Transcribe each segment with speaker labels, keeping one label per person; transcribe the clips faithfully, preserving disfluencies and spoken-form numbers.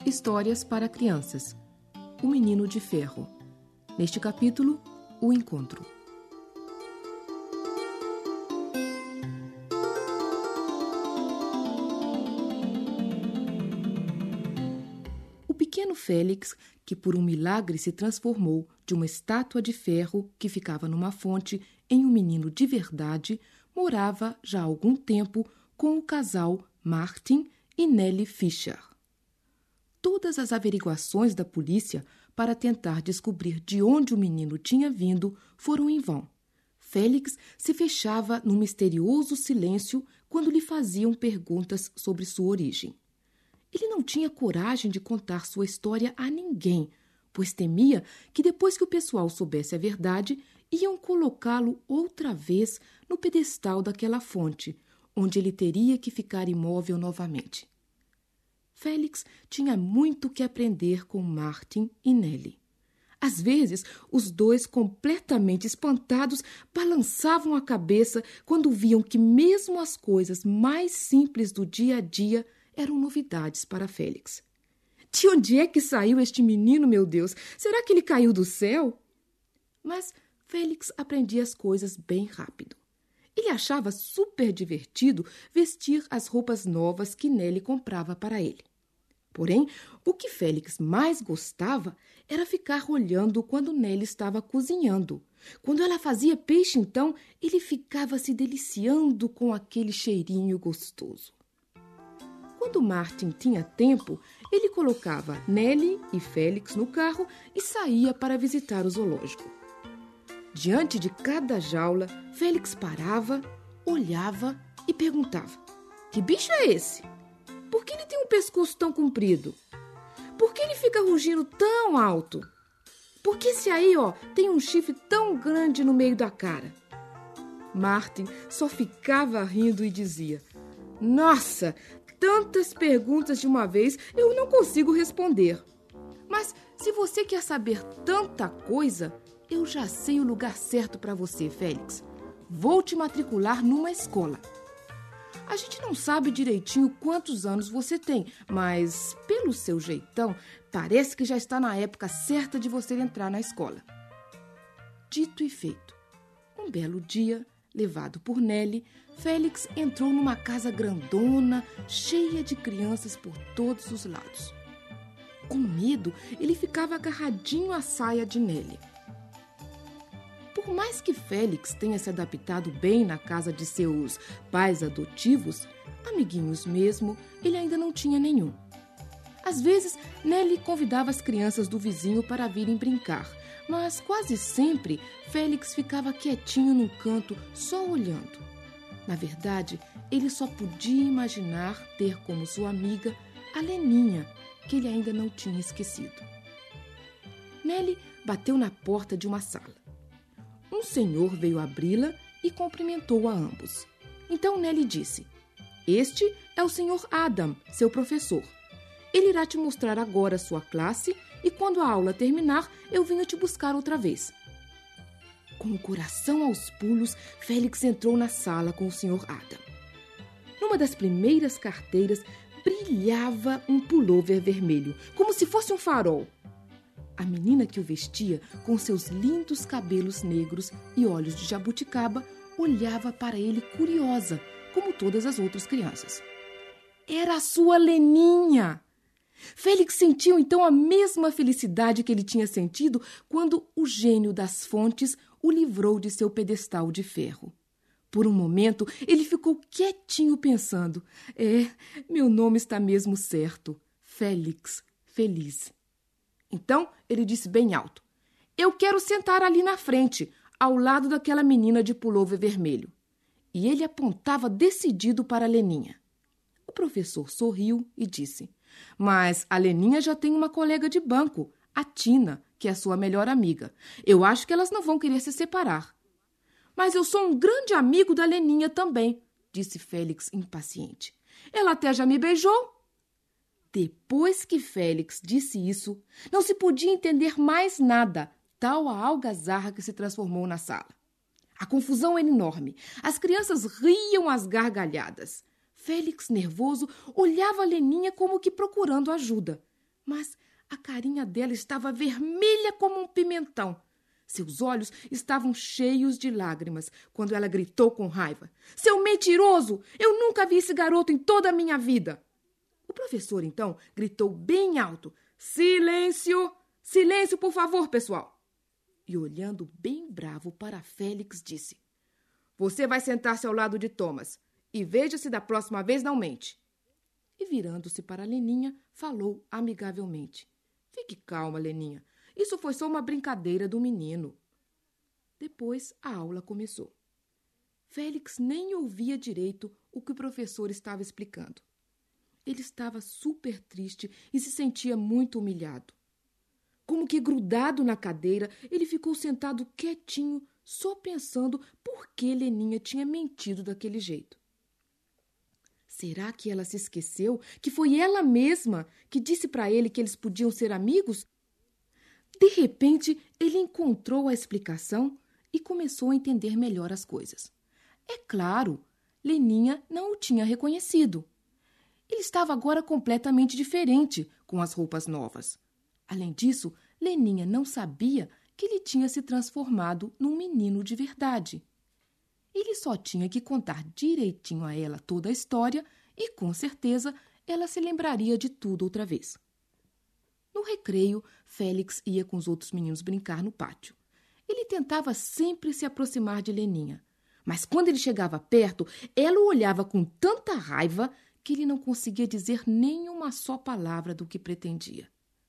Speaker 1: Histórias para crianças. O Menino de Ferro. Neste capítulo, o encontro. O pequeno Félix, que por um milagre se transformou de uma estátua de ferro que ficava numa fonte em um menino de verdade, morava já há algum tempo com o casal Martin e Nellie Fischer. Todas as averiguações da polícia para tentar descobrir de onde o menino tinha vindo foram em vão. Félix se fechava num misterioso silêncio quando lhe faziam perguntas sobre sua origem. Ele não tinha coragem de contar sua história a ninguém, pois temia que depois que o pessoal soubesse a verdade, iam colocá-lo outra vez no pedestal daquela fonte, onde ele teria que ficar imóvel novamente. Félix tinha muito que aprender com Martin e Nellie. Às vezes, os dois, completamente espantados, balançavam a cabeça quando viam que mesmo as coisas mais simples do dia a dia eram novidades para Félix. De onde é que saiu este menino, meu Deus? Será que ele caiu do céu? Mas Félix aprendia as coisas bem rápido. Ele achava super divertido vestir as roupas novas que Nellie comprava para ele. Porém, o que Félix mais gostava era ficar olhando quando Nellie estava cozinhando. Quando ela fazia peixe, então, ele ficava se deliciando com aquele cheirinho gostoso. Quando Martin tinha tempo, ele colocava Nellie e Félix no carro e saía para visitar o zoológico. Diante de cada jaula, Félix parava, olhava e perguntava: que bicho é esse? Por que ele tem um pescoço tão comprido? Por que ele fica rugindo tão alto? Por que esse aí, ó, tem um chifre tão grande no meio da cara? Martin só ficava rindo e dizia: nossa, tantas perguntas de uma vez, eu não consigo responder. Mas se você quer saber tanta coisa, eu já sei o lugar certo para você, Félix. Vou te matricular numa escola. A gente não sabe direitinho quantos anos você tem, mas, pelo seu jeitão, parece que já está na época certa de você entrar na escola. Dito e feito. Um belo dia, levado por Nellie, Félix entrou numa casa grandona, cheia de crianças por todos os lados. Com medo, ele ficava agarradinho à saia de Nellie. Por mais que Félix tenha se adaptado bem na casa de seus pais adotivos, amiguinhos mesmo, ele ainda não tinha nenhum. Às vezes, Nellie convidava as crianças do vizinho para virem brincar, mas quase sempre Félix ficava quietinho num canto, só olhando. Na verdade, ele só podia imaginar ter como sua amiga a Leninha, que ele ainda não tinha esquecido. Nellie bateu na porta de uma sala. Um senhor veio abri-la e cumprimentou a ambos. Então Nellie disse: este é o senhor Adam, seu professor. Ele irá te mostrar agora a sua classe e quando a aula terminar, eu venho te buscar outra vez. Com o coração aos pulos, Félix entrou na sala com o senhor Adam. Numa das primeiras carteiras, brilhava um pullover vermelho, como se fosse um farol. A menina que o vestia, com seus lindos cabelos negros e olhos de jabuticaba, olhava para ele curiosa, como todas as outras crianças. Era a sua Leninha! Félix sentiu então a mesma felicidade que ele tinha sentido quando o gênio das fontes o livrou de seu pedestal de ferro. Por um momento, ele ficou quietinho pensando: é, meu nome está mesmo certo, Félix Feliz. Então, ele disse bem alto: eu quero sentar ali na frente, ao lado daquela menina de pullover vermelho. E ele apontava decidido para a Leninha. O professor sorriu e disse: mas a Leninha já tem uma colega de banco, a Tina, que é a sua melhor amiga. Eu acho que elas não vão querer se separar. Mas eu sou um grande amigo da Leninha também, disse Félix impaciente. Ela até já me beijou. Depois que Félix disse isso, não se podia entender mais nada, tal a algazarra que se transformou na sala. A confusão era enorme. As crianças riam às gargalhadas. Félix, nervoso, olhava a Leninha como que procurando ajuda. Mas a carinha dela estava vermelha como um pimentão. Seus olhos estavam cheios de lágrimas quando ela gritou com raiva. Seu mentiroso! Eu nunca vi esse garoto em toda a minha vida! O professor, então, gritou bem alto. Silêncio! Silêncio, por favor, pessoal! E, olhando bem bravo para Félix, disse: Você vai sentar-se ao lado de Thomas e veja se da próxima vez não mente. E, virando-se para Leninha, falou amigavelmente. Fique calma, Leninha. Isso foi só uma brincadeira do menino. Depois a aula começou. Félix nem ouvia direito o que o professor estava explicando. Ele estava super triste e se sentia muito humilhado. Como que grudado na cadeira, ele ficou sentado quietinho, só pensando por que Leninha tinha mentido daquele jeito. Será que ela se esqueceu que foi ela mesma que disse para ele que eles podiam ser amigos? De repente, ele encontrou a explicação e começou a entender melhor as coisas. É claro, Leninha não o tinha reconhecido. Ele estava agora completamente diferente com as roupas novas. Além disso, Leninha não sabia que ele tinha se transformado num menino de verdade. Ele só tinha que contar direitinho a ela toda a história e, com certeza, ela se lembraria de tudo outra vez. No recreio, Félix ia com os outros meninos brincar no pátio. Ele tentava sempre se aproximar de Leninha, mas quando ele chegava perto, ela o olhava com tanta raiva que ele não conseguia dizer nem uma só palavra do que pretendia.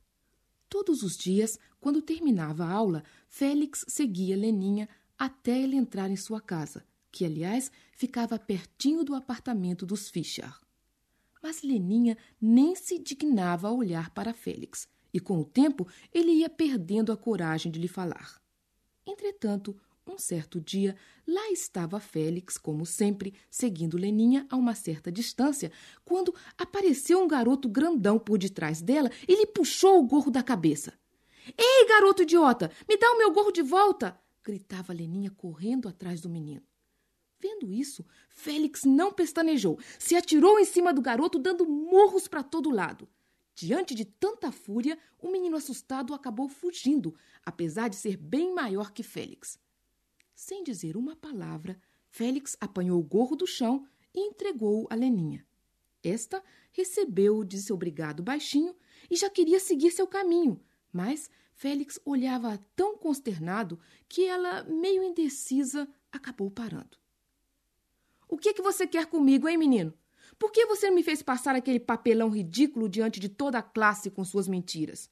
Speaker 1: Todos os dias, quando terminava a aula, Félix seguia Leninha até ele entrar em sua casa, que, aliás, ficava pertinho do apartamento dos Fischer. Mas Leninha nem se dignava a olhar para Félix, e com o tempo ele ia perdendo a coragem de lhe falar. Entretanto, um certo dia, lá estava Félix, como sempre, seguindo Leninha a uma certa distância, quando apareceu um garoto grandão por detrás dela e lhe puxou o gorro da cabeça. Ei, garoto idiota, me dá o meu gorro de volta! Gritava Leninha correndo atrás do menino. Vendo isso, Félix não pestanejou, se atirou em cima do garoto, dando murros para todo lado. Diante de tanta fúria, o menino assustado acabou fugindo, apesar de ser bem maior que Félix. Sem dizer uma palavra, Félix apanhou o gorro do chão e entregou-o a Leninha. Esta recebeu-o de seu obrigado baixinho e já queria seguir seu caminho, mas Félix olhava tão consternado que ela, meio indecisa, acabou parando. O que é que você quer comigo, hein, menino? Por que você me fez passar aquele papelão ridículo diante de toda a classe com suas mentiras?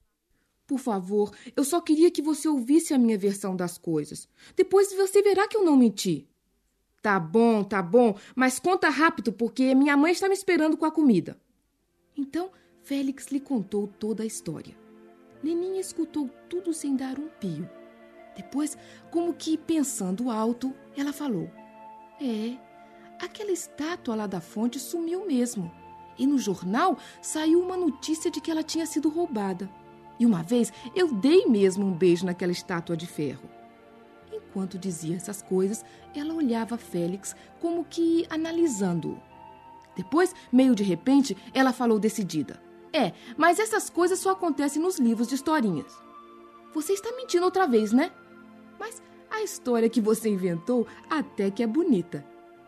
Speaker 1: Por favor, eu só queria que você ouvisse a minha versão das coisas. Depois você verá que eu não menti. Tá bom, tá bom, mas conta rápido, porque minha mãe está me esperando com a comida. Então, Félix lhe contou toda a história. Leninha escutou tudo sem dar um pio. Depois, como que pensando alto, ela falou: É, aquela estátua lá da fonte sumiu mesmo. E no jornal saiu uma notícia de que ela tinha sido roubada. E uma vez eu dei mesmo um beijo naquela estátua de ferro. Enquanto dizia essas coisas, ela olhava Félix como que analisando-o. Depois, meio de repente, ela falou decidida: É, mas essas coisas só acontecem nos livros de historinhas. Você está mentindo outra vez, né? Mas a história que você inventou até que é bonita.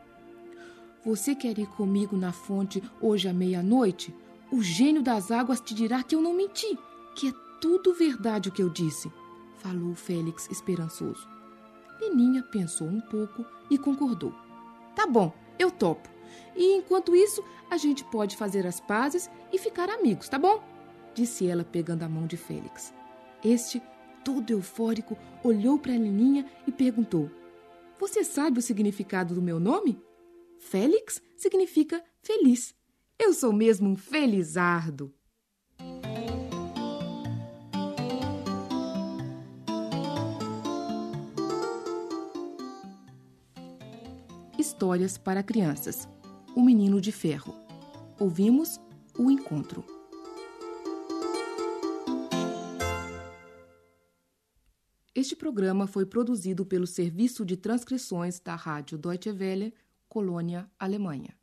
Speaker 1: Você quer ir comigo na fonte hoje à meia-noite? O gênio das águas te dirá que eu não menti, que é tudo verdade o que eu disse, falou Félix esperançoso. Leninha pensou um pouco e concordou. Tá bom, eu topo. E enquanto isso, a gente pode fazer as pazes e ficar amigos, tá bom? Disse ela pegando a mão de Félix. Este, todo eufórico, olhou para Leninha e perguntou: Você sabe o significado do meu nome? Félix significa feliz. Eu sou mesmo um felizardo. Histórias para crianças. O Menino de Ferro. Ouvimos O Encontro. Este programa foi produzido pelo Serviço de Transcrições da Rádio Deutsche Welle, Colônia, Alemanha.